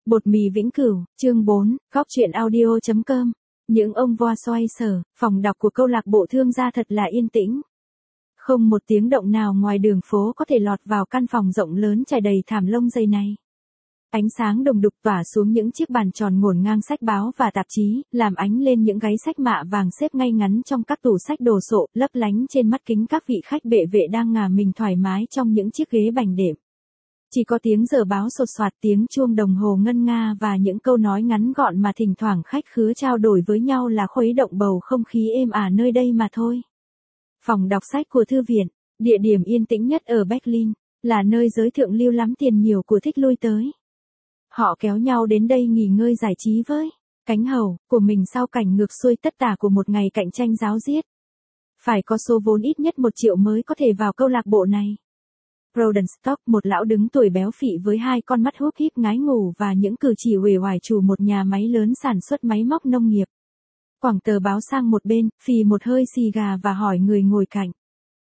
Bột mì vĩnh cửu, chương 4, góc truyện audio.com. Những ông voa xoay sở, phòng đọc của câu lạc bộ thương gia thật là yên tĩnh. Không một tiếng động nào ngoài đường phố có thể lọt vào căn phòng rộng lớn trải đầy thảm lông dày này. Ánh sáng đồng đục tỏa xuống những chiếc bàn tròn ngổn ngang sách báo và tạp chí, làm ánh lên những gáy sách mạ vàng xếp ngay ngắn trong các tủ sách đồ sộ, lấp lánh trên mắt kính các vị khách bệ vệ đang ngả mình thoải mái trong những chiếc ghế bành đệm. Chỉ có tiếng giờ báo sột soạt, tiếng chuông đồng hồ ngân nga và những câu nói ngắn gọn mà thỉnh thoảng khách khứa trao đổi với nhau là khuấy động bầu không khí êm ả nơi đây mà thôi. Phòng đọc sách của thư viện, địa điểm yên tĩnh nhất ở Berlin, là nơi giới thượng lưu lắm tiền nhiều của thích lui tới. Họ kéo nhau đến đây nghỉ ngơi giải trí với cánh hầu của mình sau cảnh ngược xuôi tất tả của một ngày cạnh tranh ráo riết. Phải có số vốn ít nhất 1 triệu mới có thể vào câu lạc bộ này. Rodenstock, một lão đứng tuổi béo phì với 2 con mắt húp híp ngái ngủ và những cử chỉ uể oải, chủ một nhà máy lớn sản xuất máy móc nông nghiệp. Quẳng tờ báo sang một bên, phì một hơi xì gà và hỏi người ngồi cạnh.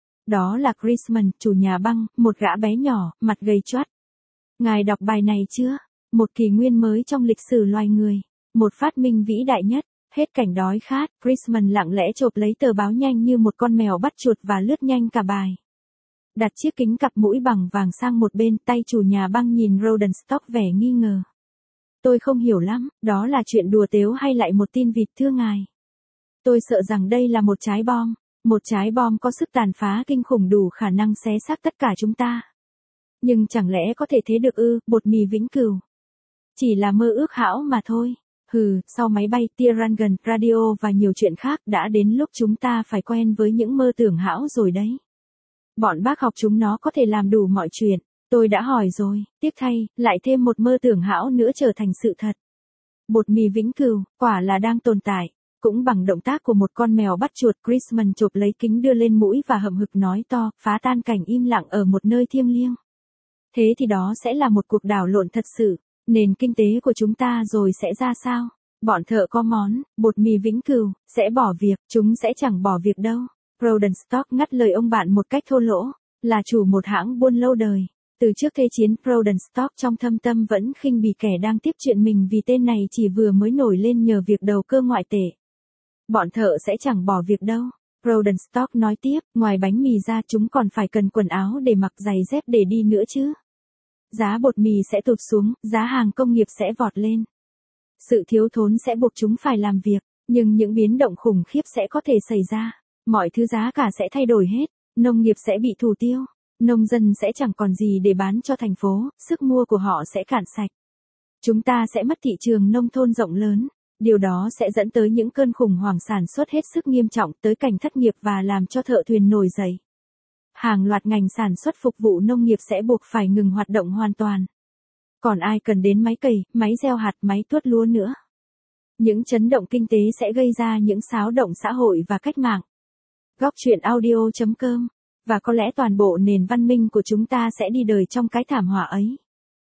Đó là Chrisman, chủ nhà băng, một gã bé nhỏ, mặt gầy choát. Ngài đọc bài này chưa? Một kỷ nguyên mới trong lịch sử loài người. Một phát minh vĩ đại nhất. Hết cảnh đói khát, Chrisman lặng lẽ chộp lấy tờ báo nhanh như một con mèo bắt chuột và lướt nhanh cả bài. Đặt chiếc kính cặp mũi bằng vàng sang một bên, tay chủ nhà băng nhìn Rodenstock vẻ nghi ngờ. Tôi không hiểu lắm, đó là chuyện đùa tếu hay lại một tin vịt thưa ngài? Tôi sợ rằng đây là một trái bom. Một trái bom có sức tàn phá kinh khủng đủ khả năng xé xác tất cả chúng ta. Nhưng chẳng lẽ có thể thế được ư? Bột mì vĩnh cửu. Chỉ là mơ ước hão mà thôi. Hừ, sau máy bay, tia Rangan, radio và nhiều chuyện khác, đã đến lúc chúng ta phải quen với những mơ tưởng hão rồi đấy. Bọn bác học chúng nó có thể làm đủ mọi chuyện. Tôi đã hỏi rồi, tiếc thay, lại thêm một mơ tưởng hão nữa trở thành sự thật. Bột mì vĩnh cửu, quả là đang tồn tại. Cũng bằng động tác của một con mèo bắt chuột, Chrisman chộp lấy kính đưa lên mũi và hậm hực nói to, phá tan cảnh im lặng ở một nơi thiêng liêng. Thế thì đó sẽ là một cuộc đảo lộn thật sự. Nền kinh tế của chúng ta rồi sẽ ra sao? Bọn thợ có món, bột mì vĩnh cửu, sẽ bỏ việc, chúng sẽ chẳng bỏ việc đâu. Rodenstock ngắt lời ông bạn một cách thô lỗ, là chủ một hãng buôn lâu đời. Từ trước Thế chiến, Rodenstock trong thâm tâm vẫn khinh bỉ kẻ đang tiếp chuyện mình vì tên này chỉ vừa mới nổi lên nhờ việc đầu cơ ngoại tệ. Bọn thợ sẽ chẳng bỏ việc đâu. Rodenstock nói tiếp, ngoài bánh mì ra chúng còn phải cần quần áo để mặc, giày dép để đi nữa chứ. Giá bột mì sẽ tụt xuống, giá hàng công nghiệp sẽ vọt lên. Sự thiếu thốn sẽ buộc chúng phải làm việc, nhưng những biến động khủng khiếp sẽ có thể xảy ra. Mọi thứ giá cả sẽ thay đổi hết, nông nghiệp sẽ bị thủ tiêu, nông dân sẽ chẳng còn gì để bán cho thành phố, sức mua của họ sẽ cạn sạch. Chúng ta sẽ mất thị trường nông thôn rộng lớn, điều đó sẽ dẫn tới những cơn khủng hoảng sản xuất hết sức nghiêm trọng, tới cảnh thất nghiệp và làm cho thợ thuyền nổi dậy. Hàng loạt ngành sản xuất phục vụ nông nghiệp sẽ buộc phải ngừng hoạt động hoàn toàn. Còn ai cần đến máy cày, máy gieo hạt, máy tuốt lúa nữa? Những chấn động kinh tế sẽ gây ra những xáo động xã hội và cách mạng. Góc truyện audio.com. Và có lẽ toàn bộ nền văn minh của chúng ta sẽ đi đời trong cái thảm họa ấy.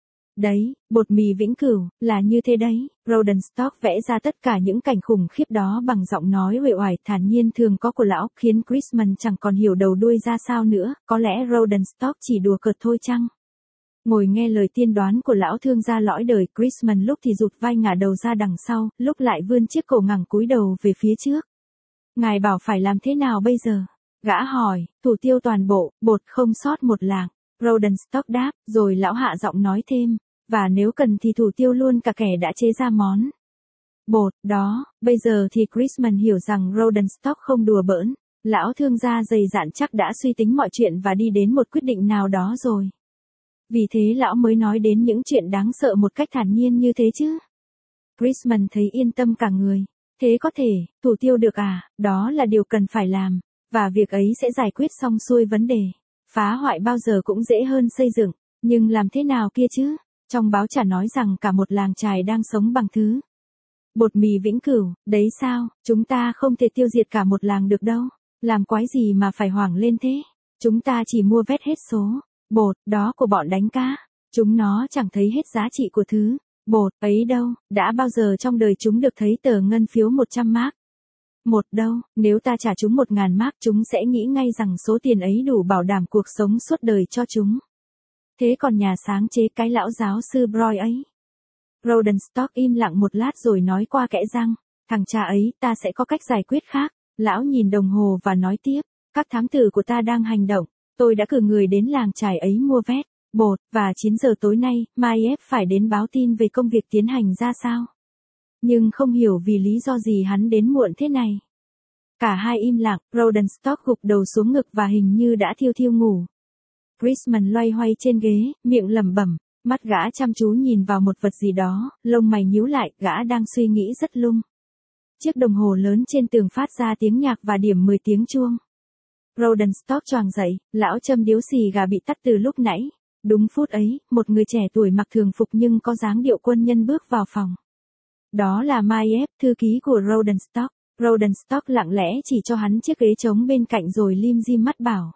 Đấy, bột mì vĩnh cửu, là như thế đấy. Rodenstock vẽ ra tất cả những cảnh khủng khiếp đó bằng giọng nói uể oải thản nhiên thường có của lão, khiến Chrisman chẳng còn hiểu đầu đuôi ra sao nữa. Có lẽ Rodenstock chỉ đùa cợt thôi chăng? Ngồi nghe lời tiên đoán của lão thương gia lõi đời, Chrisman lúc thì rụt vai ngả đầu ra đằng sau, lúc lại vươn chiếc cổ ngẳng cúi đầu về phía trước. Ngài bảo phải làm thế nào bây giờ? Gã hỏi, thủ tiêu toàn bộ, bột không sót một lạng. Rodenstock đáp, rồi lão hạ giọng nói thêm, và nếu cần thì thủ tiêu luôn cả kẻ đã chế ra món bột đó. Bây giờ thì Chrisman hiểu rằng Rodenstock không đùa bỡn. Lão thương gia dày dạn chắc đã suy tính mọi chuyện và đi đến một quyết định nào đó rồi. Vì thế lão mới nói đến những chuyện đáng sợ một cách thản nhiên như thế chứ. Chrisman thấy yên tâm cả người. Thế có thể, thủ tiêu được à? Đó là điều cần phải làm. Và việc ấy sẽ giải quyết xong xuôi vấn đề. Phá hoại bao giờ cũng dễ hơn xây dựng. Nhưng làm thế nào kia chứ? Trong báo chả nói rằng cả một làng chài đang sống bằng thứ bột mì vĩnh cửu, đấy sao? Chúng ta không thể tiêu diệt cả một làng được đâu. Làm quái gì mà phải hoảng lên thế? Chúng ta chỉ mua vét hết số bột đó của bọn đánh cá. Chúng nó chẳng thấy hết giá trị của thứ bột ấy đâu. Đã bao giờ trong đời chúng được thấy tờ ngân phiếu 100 mark? Một đâu, nếu ta trả chúng 1.000 mark, chúng sẽ nghĩ ngay rằng số tiền ấy đủ bảo đảm cuộc sống suốt đời cho chúng. Thế còn nhà sáng chế cái lão giáo sư Broy ấy, Rodenstock im lặng một lát rồi nói qua kẽ răng, thằng cha ấy, ta sẽ có cách giải quyết khác. Lão nhìn đồng hồ và nói tiếp, các thám tử của ta đang hành động, tôi đã cử người đến làng trài ấy mua vét, bột, và 9 giờ tối nay, Maiev phải đến báo tin về công việc tiến hành ra sao. Nhưng không hiểu vì lý do gì hắn đến muộn thế này. Cả hai im lặng, Rodenstock gục đầu xuống ngực và hình như đã thiêu thiêu ngủ. Chrisman loay hoay trên ghế, miệng lẩm bẩm, mắt gã chăm chú nhìn vào một vật gì đó, lông mày nhíu lại, gã đang suy nghĩ rất lung. Chiếc đồng hồ lớn trên tường phát ra tiếng nhạc và điểm 10 tiếng chuông. Rodenstock choàng dậy, lão châm điếu xì gà bị tắt từ lúc nãy. Đúng phút ấy, một người trẻ tuổi mặc thường phục nhưng có dáng điệu quân nhân bước vào phòng. Đó là Maiev, thư ký của Rodenstock. Rodenstock lặng lẽ chỉ cho hắn chiếc ghế trống bên cạnh rồi lim dim mắt bảo.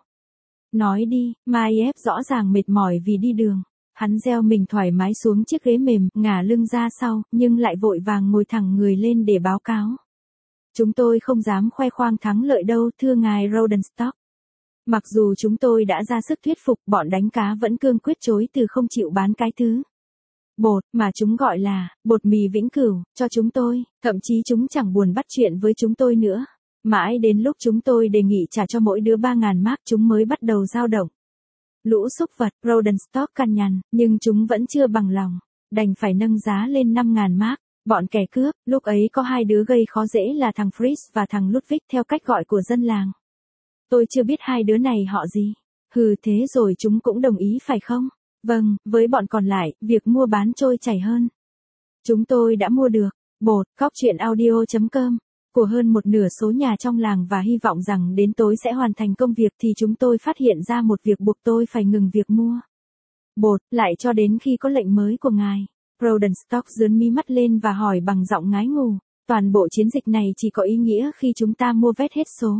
Nói đi, Maiev rõ ràng mệt mỏi vì đi đường. Hắn gieo mình thoải mái xuống chiếc ghế mềm, ngả lưng ra sau, nhưng lại vội vàng ngồi thẳng người lên để báo cáo. Chúng tôi không dám khoe khoang thắng lợi đâu, thưa ngài Rodenstock. Mặc dù chúng tôi đã ra sức thuyết phục, bọn đánh cá vẫn cương quyết chối từ không chịu bán cái thứ bột mà chúng gọi là bột mì vĩnh cửu cho chúng tôi, thậm chí chúng chẳng buồn bắt chuyện với chúng tôi nữa. Mãi đến lúc chúng tôi đề nghị trả cho mỗi đứa 3.000 mark chúng mới bắt đầu dao động. Lũ súc vật, Rodenstock cằn nhằn, nhưng chúng vẫn chưa bằng lòng, đành phải nâng giá lên 5.000 mark. Bọn kẻ cướp, lúc ấy có hai đứa gây khó dễ là thằng Fritz và thằng Ludwig theo cách gọi của dân làng. Tôi chưa biết hai đứa này họ gì. Hừ, thế rồi chúng cũng đồng ý phải không? Vâng, với bọn còn lại, việc mua bán trôi chảy hơn. Chúng tôi đã mua được bột, cóc truyện audio.com của hơn một nửa số nhà trong làng và hy vọng rằng đến tối sẽ hoàn thành công việc thì chúng tôi phát hiện ra một việc buộc tôi phải ngừng việc mua bột lại cho đến khi có lệnh mới của ngài. Rodenstock giương mi mắt lên và hỏi bằng giọng ngái ngủ, toàn bộ chiến dịch này chỉ có ý nghĩa khi chúng ta mua vét hết số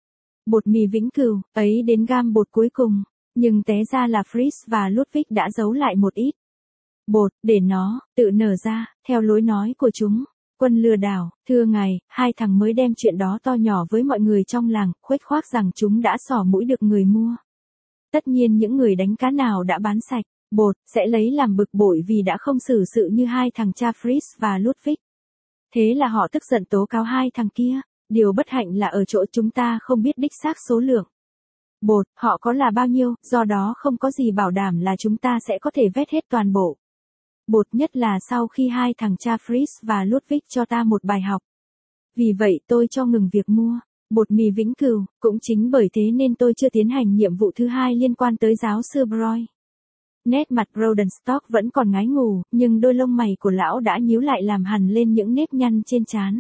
bột mì vĩnh cửu ấy đến gam bột cuối cùng, nhưng té ra là Fritz và Ludwig đã giấu lại một ít bột để nó tự nở ra, theo lối nói của chúng. Quân lừa đảo, thưa ngài, hai thằng mới đem chuyện đó to nhỏ với mọi người trong làng, khuếch khoác rằng chúng đã xỏ mũi được người mua. Tất nhiên những người đánh cá nào đã bán sạch bột sẽ lấy làm bực bội vì đã không xử sự như hai thằng cha Fritz và Ludwig. Thế là họ tức giận tố cáo hai thằng kia. Điều bất hạnh là ở chỗ chúng ta không biết đích xác số lượng bột họ có là bao nhiêu, do đó không có gì bảo đảm là chúng ta sẽ có thể vét hết toàn bộ bột, nhất là sau khi hai thằng cha Fritz và Ludwig cho ta một bài học. Vì vậy tôi cho ngừng việc mua bột mì vĩnh cửu, cũng chính bởi thế nên tôi chưa tiến hành nhiệm vụ thứ hai liên quan tới giáo sư Broy. Nét mặt Rodenstock vẫn còn ngái ngủ, nhưng đôi lông mày của lão đã nhíu lại làm hằn lên những nếp nhăn trên trán.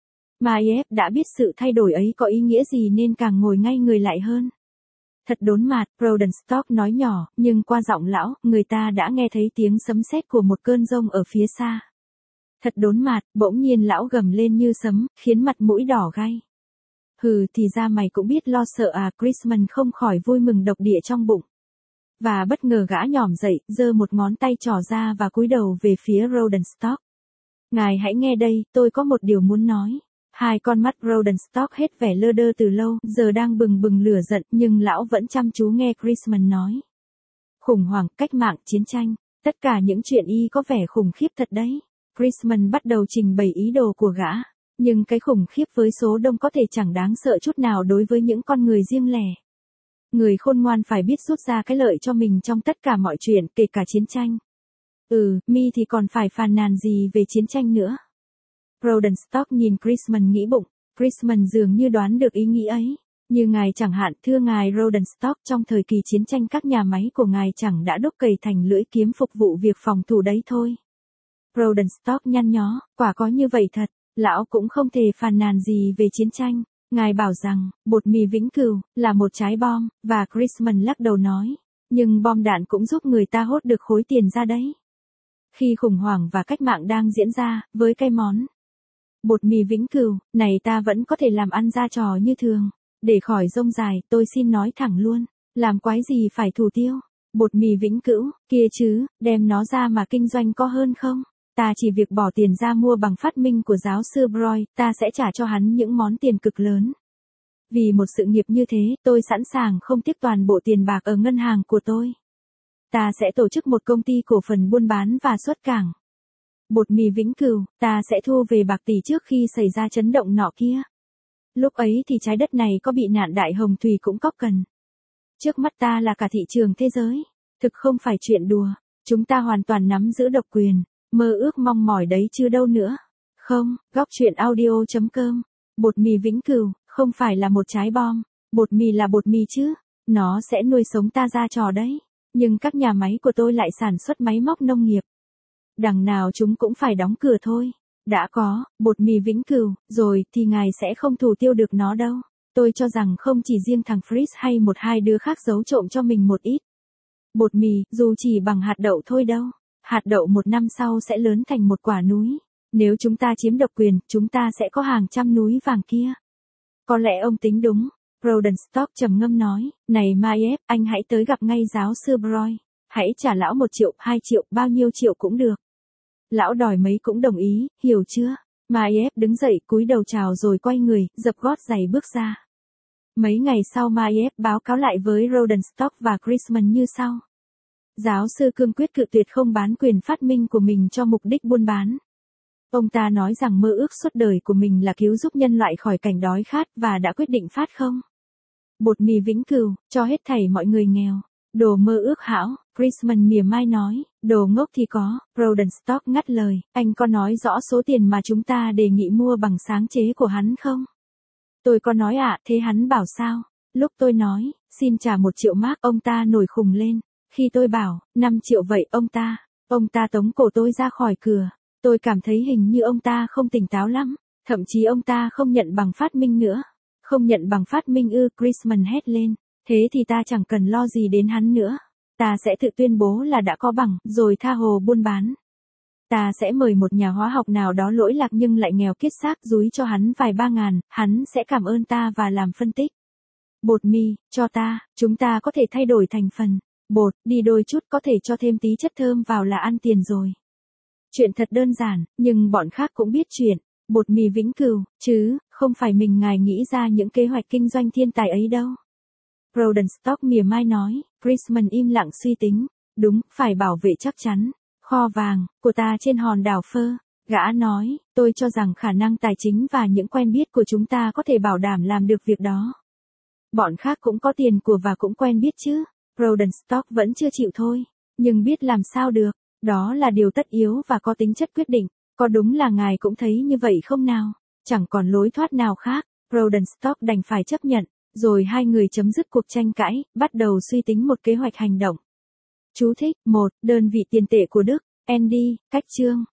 Maiev đã biết sự thay đổi ấy có ý nghĩa gì nên càng ngồi ngay người lại hơn. Thật đốn mặt, Rodenstock nói nhỏ, nhưng qua giọng lão, người ta đã nghe thấy tiếng sấm sét của một cơn giông ở phía xa. Thật đốn mặt, bỗng nhiên lão gầm lên như sấm, khiến mặt mũi đỏ gay. Hừ, thì ra mày cũng biết lo sợ à, Chrisman không khỏi vui mừng độc địa trong bụng. Và bất ngờ gã nhỏm dậy, giơ một ngón tay trỏ ra và cúi đầu về phía Rodenstock. Ngài hãy nghe đây, tôi có một điều muốn nói. Hai con mắt Rodenstock hết vẻ lơ đơ từ lâu, giờ đang bừng bừng lửa giận, nhưng lão vẫn chăm chú nghe Chrisman nói. Khủng hoảng, cách mạng, chiến tranh, tất cả những chuyện y có vẻ khủng khiếp thật đấy. Chrisman bắt đầu trình bày ý đồ của gã, nhưng cái khủng khiếp với số đông có thể chẳng đáng sợ chút nào đối với những con người riêng lẻ. Người khôn ngoan phải biết rút ra cái lợi cho mình trong tất cả mọi chuyện, kể cả chiến tranh. Mi thì còn phải phàn nàn gì về chiến tranh nữa. Rodenstock nhìn Chrisman nghĩ bụng, Chrisman dường như đoán được ý nghĩ ấy. Như ngài chẳng hạn, thưa ngài Rodenstock, trong thời kỳ chiến tranh các nhà máy của ngài chẳng đã đúc cày thành lưỡi kiếm phục vụ việc phòng thủ đấy thôi. Rodenstock nhăn nhó, quả có như vậy thật, lão cũng không thể phàn nàn gì về chiến tranh. Ngài bảo rằng, bột mì vĩnh cửu, là một trái bom, và Chrisman lắc đầu nói, nhưng bom đạn cũng giúp người ta hốt được khối tiền ra đấy. Khi khủng hoảng và cách mạng đang diễn ra, với cái món bột mì vĩnh cửu, này ta vẫn có thể làm ăn ra trò như thường. Để khỏi rông dài, tôi xin nói thẳng luôn, làm quái gì phải thủ tiêu. Bột mì vĩnh cửu, kia chứ, đem nó ra mà kinh doanh có hơn không? Ta chỉ việc bỏ tiền ra mua bằng phát minh của giáo sư Broy, ta sẽ trả cho hắn những món tiền cực lớn. Vì một sự nghiệp như thế, tôi sẵn sàng không tiếc toàn bộ tiền bạc ở ngân hàng của tôi. Ta sẽ tổ chức một công ty cổ phần buôn bán và xuất cảng. Bột mì vĩnh cửu, ta sẽ thu về bạc tỷ trước khi xảy ra chấn động nọ kia. Lúc ấy thì trái đất này có bị nạn đại hồng thủy cũng có cần. Trước mắt ta là cả thị trường thế giới. Thực không phải chuyện đùa. Chúng ta hoàn toàn nắm giữ độc quyền. Mơ ước mong mỏi đấy chứ đâu nữa. Không, góc chuyện audio.com. Bột mì vĩnh cửu, không phải là một trái bom. Bột mì là bột mì chứ. Nó sẽ nuôi sống ta ra trò đấy. Nhưng các nhà máy của tôi lại sản xuất máy móc nông nghiệp. Đằng nào chúng cũng phải đóng cửa thôi. Đã có, bột mì vĩnh cửu, rồi thì ngài sẽ không thủ tiêu được nó đâu. Tôi cho rằng không chỉ riêng thằng Fritz hay một hai đứa khác giấu trộm cho mình một ít. Bột mì, dù chỉ bằng hạt đậu thôi đâu. Hạt đậu một năm sau sẽ lớn thành một quả núi. Nếu chúng ta chiếm độc quyền, chúng ta sẽ có hàng trăm núi vàng kia. Có lẽ ông tính đúng. Rodenstock trầm ngâm nói, này Maiev, anh hãy tới gặp ngay giáo sư Broy. Hãy trả lão 1 triệu, 2 triệu, bao nhiêu triệu cũng được. Lão đòi mấy cũng đồng ý, hiểu chưa? Maiev đứng dậy cúi đầu chào rồi quay người, dập gót giày bước ra. Mấy ngày sau Maiev báo cáo lại với Rodenstock và Chrisman như sau. Giáo sư cương quyết cự tuyệt không bán quyền phát minh của mình cho mục đích buôn bán. Ông ta nói rằng mơ ước suốt đời của mình là cứu giúp nhân loại khỏi cảnh đói khát và đã quyết định phát không. Bột mì vĩnh cửu, cho hết thảy mọi người nghèo. Đồ mơ ước hão, Chrisman mỉa mai nói, đồ ngốc thì có, Rodenstock ngắt lời, anh có nói rõ số tiền mà chúng ta đề nghị mua bằng sáng chế của hắn không? Tôi có nói ạ, thế hắn bảo sao? Lúc tôi nói, xin trả 1 triệu mark, ông ta nổi khùng lên. Khi tôi bảo, 5 triệu vậy ông ta tống cổ tôi ra khỏi cửa. Tôi cảm thấy hình như ông ta không tỉnh táo lắm, thậm chí ông ta không nhận bằng phát minh nữa. Không nhận bằng phát minh ư, Chrisman hét lên. Thế thì ta chẳng cần lo gì đến hắn nữa. Ta sẽ tự tuyên bố là đã có bằng, rồi tha hồ buôn bán. Ta sẽ mời một nhà hóa học nào đó lỗi lạc nhưng lại nghèo kiết xác dúi cho hắn vài 3.000, hắn sẽ cảm ơn ta và làm phân tích. Bột mì, cho ta, chúng ta có thể thay đổi thành phần. Bột, đi đôi chút có thể cho thêm tí chất thơm vào là ăn tiền rồi. Chuyện thật đơn giản, nhưng bọn khác cũng biết chuyện. Bột mì vĩnh cửu, chứ, không phải mình ngài nghĩ ra những kế hoạch kinh doanh thiên tài ấy đâu. Rodenstock mỉa mai nói, Chrisman im lặng suy tính. Đúng, phải bảo vệ chắc chắn. Kho vàng, của ta trên hòn đảo Phơ. Gã nói, tôi cho rằng khả năng tài chính và những quen biết của chúng ta có thể bảo đảm làm được việc đó. Bọn khác cũng có tiền của và cũng quen biết chứ. Rodenstock vẫn chưa chịu thôi. Nhưng biết làm sao được. Đó là điều tất yếu và có tính chất quyết định. Có đúng là ngài cũng thấy như vậy không nào? Chẳng còn lối thoát nào khác. Rodenstock đành phải chấp nhận. Rồi hai người chấm dứt cuộc tranh cãi, bắt đầu suy tính một kế hoạch hành động. Chú thích, 1. Đơn vị tiền tệ của Đức, ND, cách chương.